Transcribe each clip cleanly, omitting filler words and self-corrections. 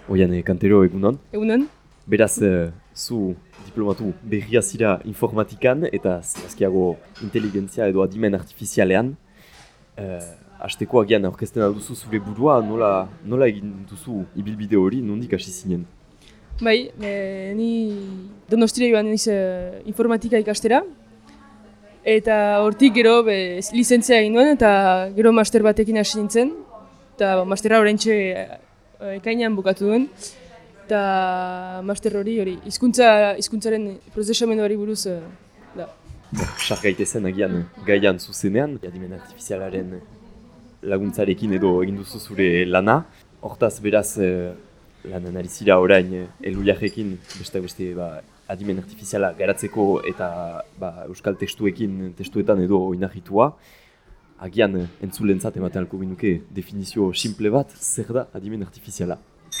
Oian, Kantero egunon. Egunon? Beraz, zu diplomatu berria zira informatikan eta zehazkiago inteligentzia edo adimen artifizialean. Hasteko agian aurkezten alduzu zure burua, nola egin duzu ibilbide hori, nondik hasi zinen? Bai, ni Donostira joan niz informatika ikastera. Eta hortik gero lizentzia egin nuen eta gero master batekin hasi nintzen. Eta masterra oraintxe ekainean bukatu duen. Eta master hori hizkuntzaren prozesamenduari buruz da. Sar gaitezen agian gaian zuzenean, adimen artifizialaren laguntzarekin edo egin duzu zure lana. Hortaz beraz lanan ari zira orain Elhuyarrekin beste adimen artifiziala garatzeko eta euskal testuetan edo oinarritua. Agian entzulentzat ematen alko binuke definizio simple bat, zer da adimen artifiziala?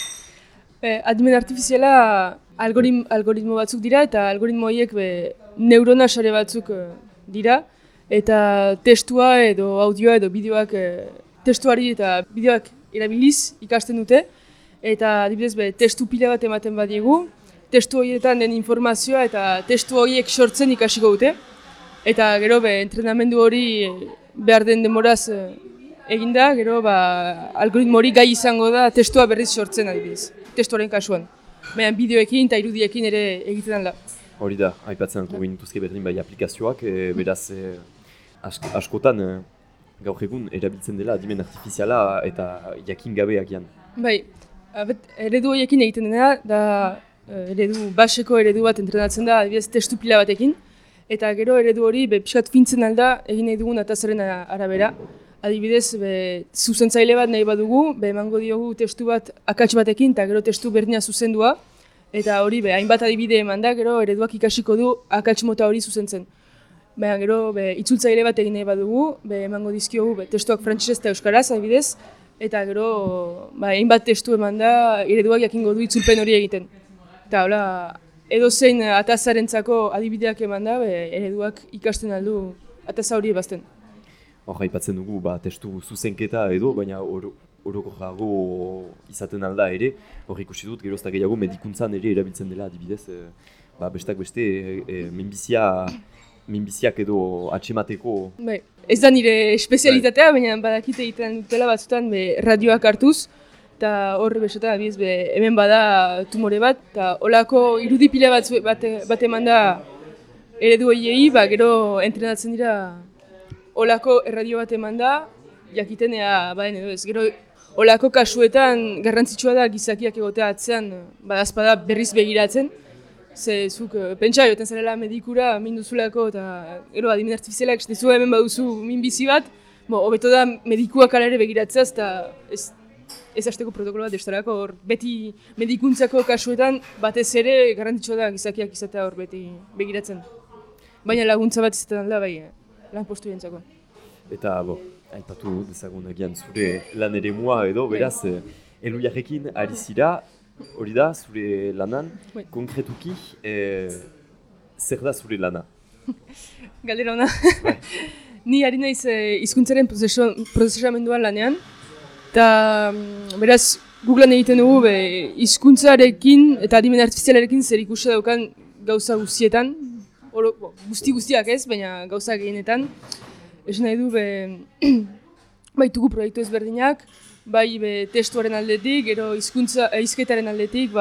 Adimen artifiziala algoritmo batzuk dira eta algoritmo horiek neurona sare batzuk dira. Eta testua edo audioa edo bideoak testuari eta bideoak erabiliz ikasten dute. Eta adibidez testu pila bat ematen badiegu, testu horietan den informazioa eta testu horiek sortzen ikasiko dute. Eta gero entrenamendu hori behar den demoraz eginda, gero algoritmo hori gai izango da testua berriz sortzen adibidez. Testuaren kasuan. Baina bideoekin eta irudiekin ere egiten da. Hori da, aipatzen alko gintuzke berdin aplikazioak, beraz askotan gaur egun erabiltzen dela adimen artifiziala eta jakin gabe agian. Bai, eredu horiekin egiten dena, da baseko eredu bat entrenatzen da adibidez testu pila batekin. Eta gero eredu hori pixkat fintzen alda egin nahi dugun atazaren arabera. Adibidez, zuzentzaile bat nahi badugu, emango diogu testu bat akats batekin eta gero testu berdina zuzendua. Eta hori hainbat adibide eman da, gero ereduak ikasiko du akats mota hori zuzentzen. Baina gero itzultzaile bat egin nahi badugu, emango dizkiogu testuak frantsesez eta euskaraz adibidez. Eta gero hainbat testu eman da, ereduak jakingo du itzulpen hori egiten. Eta hola, edozein atazarentzako adibideak eman da, ereduak ikasten aldu ataza hori ebazten. Hor, aipatzen dugu testu zuzenketa edo, baina orokorrago izaten alda ere. Hor ikusi dut, gerozta gehiago medikuntzan ere erabiltzen dela adibidez. Bestak beste, minbiziak edo atxemateko. Bai, ez da nire espezialitatea, baina badakite egiten dutela batzutan radioak hartuz. Eta hor besotan adibidez hemen bada tumore bat, eta holako irudipila bat eman da eredu horiei, gero entrenatzen dira holako erradio bat eman da, jakiten baden edo ez. Gero holako kasuetan garrantzitsua da gizakiak egotea atzean badazpada berriz begiratzen. Ze zuk pentsa joten zarela medikura minduzulako eta gero adimen artifizialak estezu hemen baduzu minbizi bat, hobeto da medikuak ala ere begiratzea eta ez hasteko protokolo bat estarako hor. Beti medikuntzako kasuetan batez ere garrantzitsua da gizakiak izatea hor beti begiratzen. Baina laguntza bat izaten da lan postu jentzako. Eta aipatu dezagun agian zure lan eremua edo, beraz, Elhuyarrekin ari zira, hori da zure lanan, konkretuki, zer da zure lana? Galdera ona. Ni ari naiz hizkuntzaren prozesamenduan lanean, eta beraz Googlean egiten dugu hizkuntzarekin eta adimen artifizialarekin zer ikusia daukan gauza guztietan, guztiak ez, baina gauza gehienetan. Esan nahi du, baitugu proiektu ezberdinak, testuaren aldetik, gero hizketaren aldetik,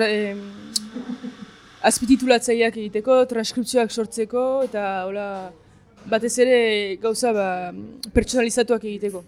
azpititulatzaileak egiteko, transkripzioak sortzeko, eta batez ere gauza pertsonalizatuak egiteko.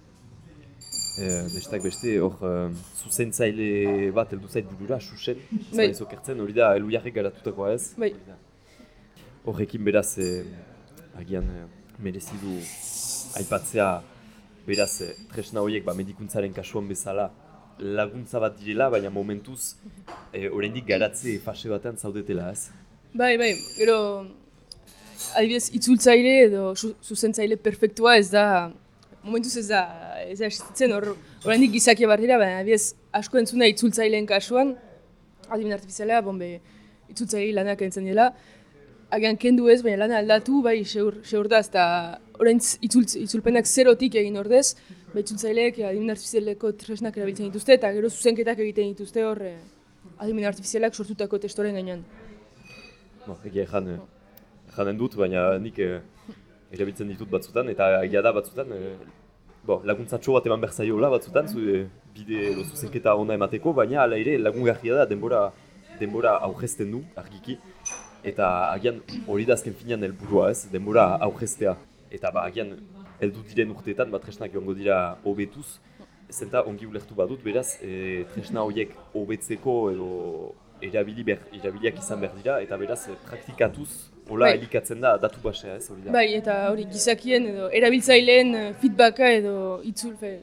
Bestak beste, hor zuzentzaile bat heldu zait burura, Xuxen, zokertzen, hori da Elhuyarrek garatutakoa ez? Bai. Horrekin beraz, agian merezidu aipatzea, beraz, tresna horiek medikuntzaren kasuan bezala laguntza bat direla, baina momentuz oraindik garatze fase batean zaudetela ez? Bai, gero adibidez itzultzaile edo zuzentzaile perfektua ez da, momentuz ez da existitzen oraindik gizakia bat dira, baina adibidez asko entzuna itzultzaileen kasuan, adimen artifiziala, itzultzaile lanak entzen dela, agian kendu ez, baina lana aldatu, seur da, eta orain itzulpenak zerotik egin ordez, itzultzaileek adimen artifizialeko tresnak erabiltzen dituzte, eta gero zuzenketak egiten dituzte hor adimen artifizialak sortutako testuaren gainean. Egia janen dut, baina nik erabiltzen ditut batzutan, eta egia da batzutan laguntzatxo bat eman behar zaiola batzutan, bide edo zuzenketa ona emateko, baina hala ere lagungarria da denbora aurrezten du, argiki, eta agian hori da azken finean helburua ez, denbora aurreztea. Eta agian heldu diren urteetan tresnak joango dira hobetuz, zenta ongi ulertu badut, beraz, tresna horiek hobetzeko edo erabiliak izan behar dira, eta beraz, praktikatuz, hola elikatzen da datu basea ez, hori da. Bai, eta hori gizakien edo erabiltzaileen feedbacka edo itzultze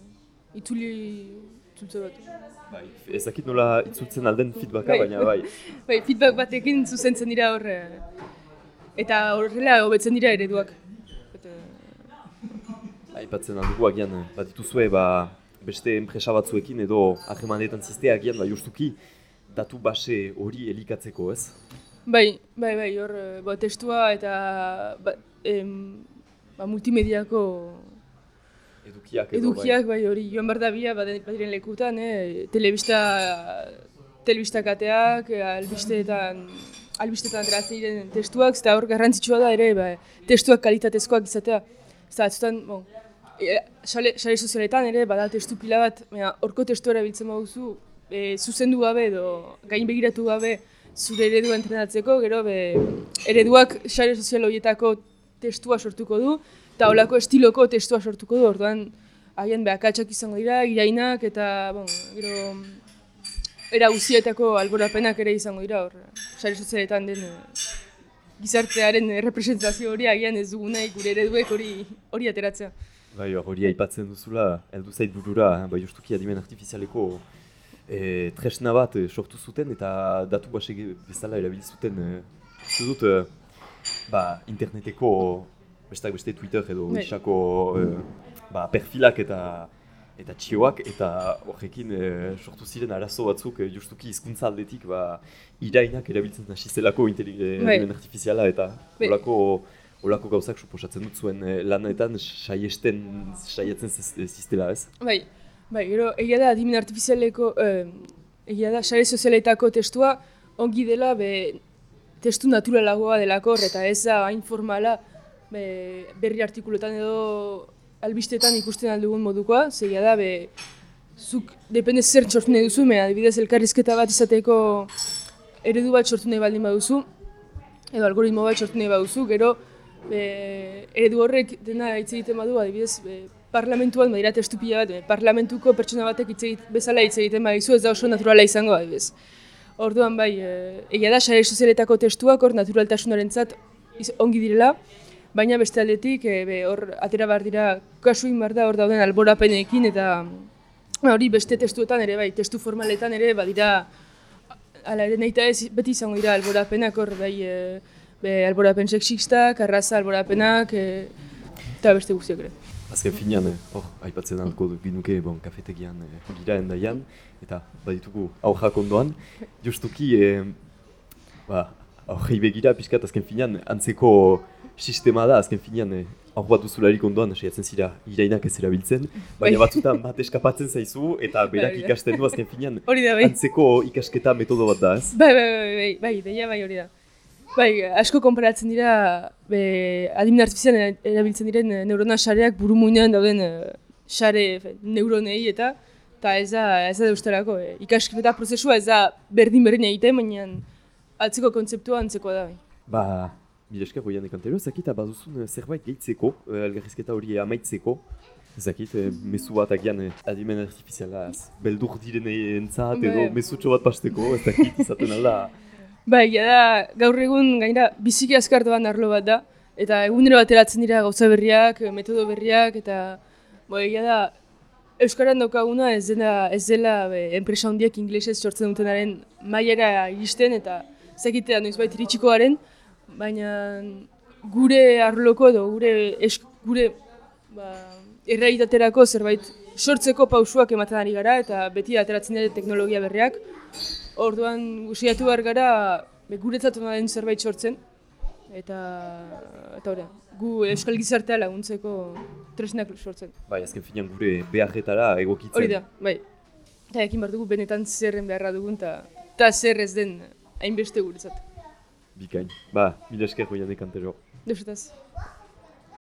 bat. Bai, ezakit nola itzultzen alden feedbacka, baina bai. Bai, feedback batekin zuzentzen dira horre, eta horrela hobetzen dira ereduak. Aipatzen aldugu agian, dituzue beste enpresa batzuekin edo harremanetan ziztea agian, justuki datu base hori elikatzeko, ez? Bai, hor testua eta multimediako edukiak bai hori joan behar da bia badiren lekutan, telebista kateak, albisteetan ateratzen diren testuak, eta hor garrantzitsua da ere testuak kalitatezkoak izatea. Eta atzutan, sare sozialetan ere bada testu pila bat, horko testua erabiltzen baduzu, zuzendu gabe edo gain begiratu gabe zure eredua entrenatzeko, gero ereduak sare sozial horietako testua sortuko du, eta holako estiloko testua sortuko du, orduan agian akatsak izango dira, irainak eta gero era guzietako alborapenak ere izango dira, sare sozialetan den gizartearen representazio hori agian ez dugu nahi gure ereduek hori ateratzea. Bai, hori aipatzen duzula, heldu zait burura, justuki adimen artifizialeko tresna bat sortu zuten eta datu base bezala erabili zuten. Uste dut, interneteko besteak beste Twitter edo isako perfilak eta txioak, eta horrekin sortu ziren arazo batzuk justuki hizkuntza aldetik irainak erabiltzen hasi zelako adimen artifiziala, eta holako gauzak suposatzen dut zuen lanetan saiatzen ziztela, ez? Bai, gero egia da adimen artifizialeko, egia da sare sozialetako testua ongi dela testu naturalagoa delako, eta ez da hain formala berri artikulotan edo albistetan ikusten aldugun modukoa, zegia da, zuk depende zer sortu nahi duzu, adibidez elkarrizketa bat izateko eredu bat sortu nahi baldin baduzu, edo algoritmo bat sortu nahi baduzu, gero eredu horrek dena hitz egiten badu, adibidez parlamentuan badira testu pila bat, parlamentuko pertsona batek bezala hitz egiten badizu, ez da oso naturala izango, adibidez. Orduan egia da, sare sozialetako testuak hor naturaltasunarentzat ongi direla, baina beste aldetik hor atera behar dira, kasuin behar da hor dauden alborapenekin, eta hori beste testuetan ere, testu formaletan ere badira, ala ere nahi eta ez beti izango dira alborapenak hor, alborapen sexistak, arraza alborapenak, eta beste guztiak ere. Azken finean, aipatzen alko ginuke kafetegian gira endaian, eta baditugu aurrak ondoan, justuki aurrei begira pixkat azken finean antzeko sistema da, azken finean aur bat duzularik ondoan saiatzen zira irainak ez erabiltzen, baina batzutan bat eskapatzen zaizu eta berak ikasten du azken finean antzeko ikasketa metodo bat da, ez? Bai, deia hori da. Asko konparatzen dira adimen artifizialean erabiltzen diren neurona sareak burumuinean dauden sare neuronei eta ez da deustarako. Ikasketa prozesua ez da berdin egiten, baina atzeko kontzeptua antzekoa da. Mila esker goian ekantero, ezakit baduzun zerbait gehitzeko, elgarrizketa hori amaitzeko. Ezakit, mezu bat agian adimen artifizialaz beldur direnentzat edo mezutxo bat pasteko, ezakit izaten alda. Egia da, gaur egun gainera biziki azkartuan arlo bat da, eta egunero ateratzen dira gauza berriak, metodo berriak, eta egia da, euskaran daukaguna ez dela enpresa handiak inglesez sortzen dutenaren mailara iristen, eta ezakitea noizbait iritsiko garen, baina gure arloko edo gure errealitaterako zerbait sortzeko pausuak ematen ari gara, eta beti ateratzen dira teknologia berriak. Orduan guziatu behar gara guretzat den zerbait sortzen, eta hori, gu euskal gizartea laguntzeko tresnak sortzen. Bai, azken finean gure beharretara egokitzen. Hori da, bai. Eta ekin behar dugu benetan zerren beharra dugun eta zer ez den hainbeste guretzat. Bikain. Ba, mila esker Goiane Kantero. Deusataz.